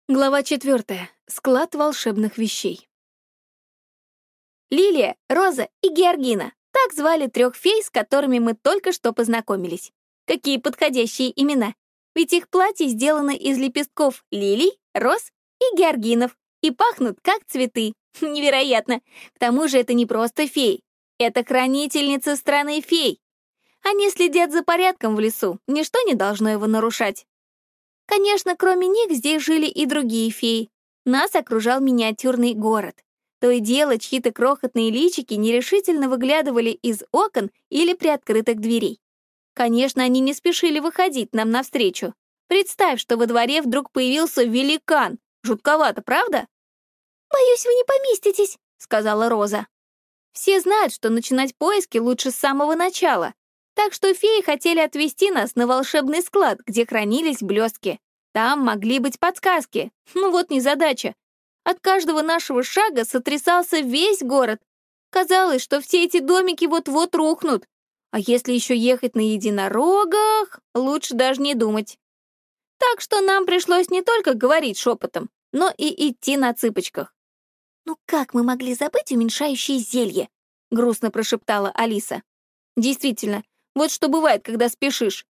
Глава 4. Склад волшебных вещей. Лилия, Роза и Георгина. Так звали 3 фей, с которыми мы только что познакомились. Какие подходящие имена. Ведь их платья сделаны из лепестков лилий, роз и георгинов и пахнут как цветы. Невероятно. К тому же это не просто феи. Это хранительницы страны фей. Они следят за порядком в лесу. Ничто не должно его нарушать. Конечно, кроме них здесь жили и другие феи. Нас окружал миниатюрный город. То и дело, чьи-то крохотные личики нерешительно выглядывали из окон или приоткрытых дверей. Конечно, они не спешили выходить нам навстречу. Представь, что во дворе вдруг появился великан. Жутковато, правда? «Боюсь, вы не поместитесь», — сказала Роза. Все знают, что начинать поиски лучше с самого начала. Так что феи хотели отвезти нас на волшебный склад, где хранились блестки. Там могли быть подсказки. Ну вот незадача. От каждого нашего шага сотрясался весь город. Казалось, что все эти домики вот-вот рухнут. А если еще ехать на единорогах, лучше даже не думать. Так что нам пришлось не только говорить шепотом, но и идти на цыпочках. «Ну как мы могли забыть уменьшающее зелье?» — грустно прошептала Алиса. «Действительно, вот что бывает, когда спешишь».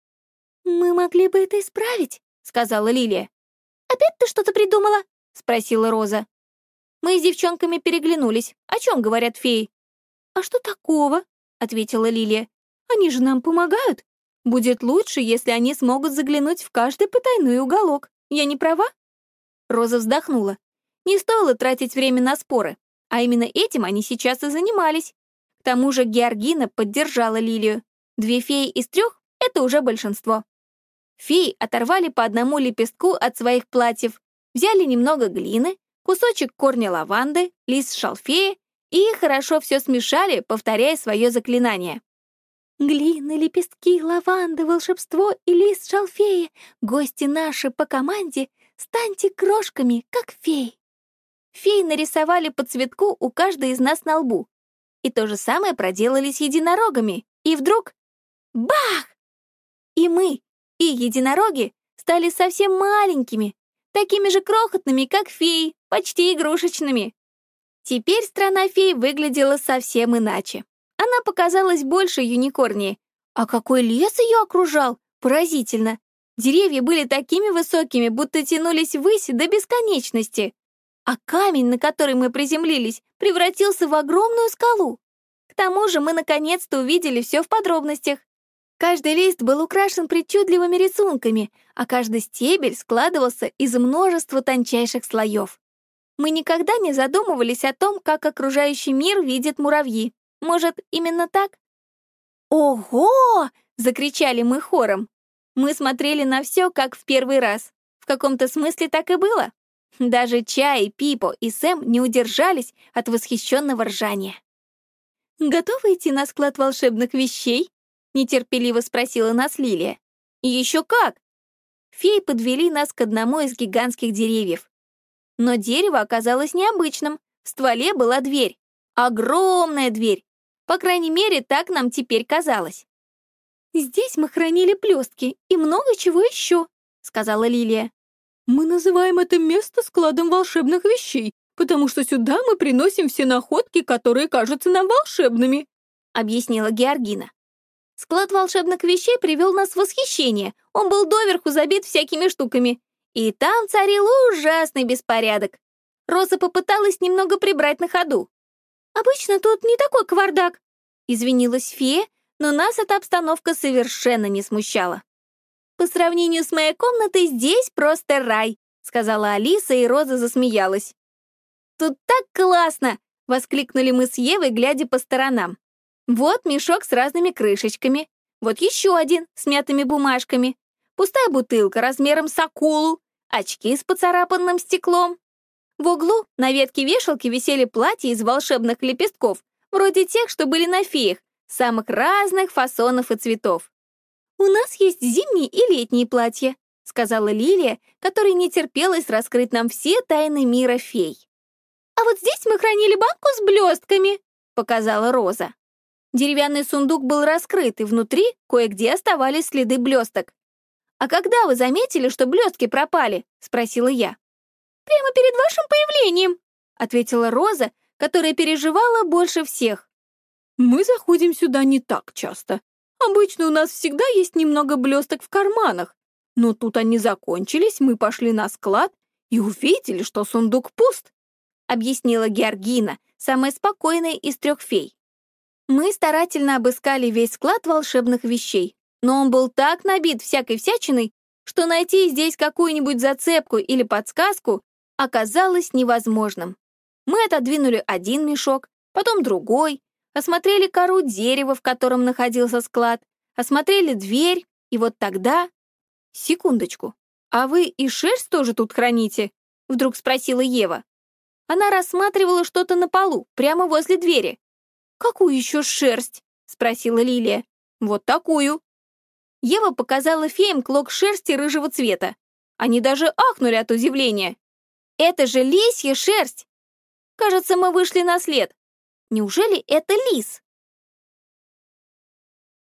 «Мы могли бы это исправить», — сказала Лилия. «Опять ты что-то придумала?» — спросила Роза. Мы с девчонками переглянулись. О чем говорят феи? «А что такого?» — ответила Лилия. «Они же нам помогают. Будет лучше, если они смогут заглянуть в каждый потайной уголок. Я не права?» Роза вздохнула. Не стоило тратить время на споры, а именно этим они сейчас и занимались. К тому же Георгина поддержала Лилию. 2 феи из 3 — это уже большинство. Феи оторвали по одному лепестку от своих платьев, взяли немного глины, кусочек корня лаванды, лист шалфея и хорошо все смешали, повторяя свое заклинание. «Глина, лепестки, лаванда, волшебство и лист шалфея, гости наши по команде, станьте крошками, как феи». Феи нарисовали по цветку у каждой из нас на лбу. И то же самое проделали с единорогами. И вдруг — бах! И мы, и единороги стали совсем маленькими, такими же крохотными, как феи, почти игрушечными. Теперь страна фей выглядела совсем иначе. Она показалась больше юникорнии. А какой лес ее окружал! Поразительно! Деревья были такими высокими, будто тянулись ввысь до бесконечности. А камень, на который мы приземлились, превратился в огромную скалу. К тому же мы наконец-то увидели все в подробностях. Каждый лист был украшен причудливыми рисунками, а каждый стебель складывался из множества тончайших слоев. Мы никогда не задумывались о том, как окружающий мир видят муравьи. Может, именно так? «Ого!» — закричали мы хором. Мы смотрели на все, как в первый раз. В каком-то смысле так и было. Даже Чай, Пипо и Сэм не удержались от восхищенного ржания. «Готовы идти на склад волшебных вещей?» — нетерпеливо спросила нас Лилия. «И еще как!» Феи подвели нас к одному из гигантских деревьев. Но дерево оказалось необычным. В стволе была дверь. Огромная дверь. По крайней мере, так нам теперь казалось. «Здесь мы хранили блестки и много чего еще», — сказала Лилия. «Мы называем это место складом волшебных вещей, потому что сюда мы приносим все находки, которые кажутся нам волшебными», — объяснила Георгина. Склад волшебных вещей привел нас в восхищение. Он был доверху забит всякими штуками. И там царил ужасный беспорядок. Роза попыталась немного прибрать на ходу. «Обычно тут не такой кавардак», — извинилась фея, но нас эта обстановка совершенно не смущала. «По сравнению с моей комнатой здесь просто рай», — сказала Алиса, и Роза засмеялась. «Тут так классно!» — воскликнули мы с Евой, глядя по сторонам. Вот мешок с разными крышечками, вот еще один с мятыми бумажками, пустая бутылка размером с акулу, очки с поцарапанным стеклом. В углу на ветке вешалки висели платья из волшебных лепестков, вроде тех, что были на феях, самых разных фасонов и цветов. «У нас есть зимние и летние платья», — сказала Лилия, которой не терпелось раскрыть нам все тайны мира фей. «А вот здесь мы хранили банку с блестками», — показала Роза. Деревянный сундук был раскрыт, и внутри кое-где оставались следы блесток. «А когда вы заметили, что блестки пропали?» — спросила я. прямо перед вашим появлением», ответила Роза, которая переживала больше всех. «Мы заходим сюда не так часто. Обычно у нас всегда есть немного блесток в карманах. Но тут они закончились, мы пошли на склад и увидели, что сундук пуст», объяснила Георгина, самая спокойная из 3 фей. Мы старательно обыскали весь склад волшебных вещей, но он был так набит всякой всячиной, что найти здесь какую-нибудь зацепку или подсказку оказалось невозможным. Мы отодвинули один мешок, потом другой, осмотрели кору дерева, в котором находился склад, осмотрели дверь, и вот тогда... «Секундочку, а вы и шерсть тоже тут храните?» — вдруг спросила Ева. Она рассматривала что-то на полу, прямо возле двери. «Какую еще шерсть?» — спросила Лилия. «Вот такую». Ева показала феям клок шерсти рыжего цвета. Они даже ахнули от удивления. «Это же лисья шерсть!» Кажется, мы вышли на след. Неужели это лис?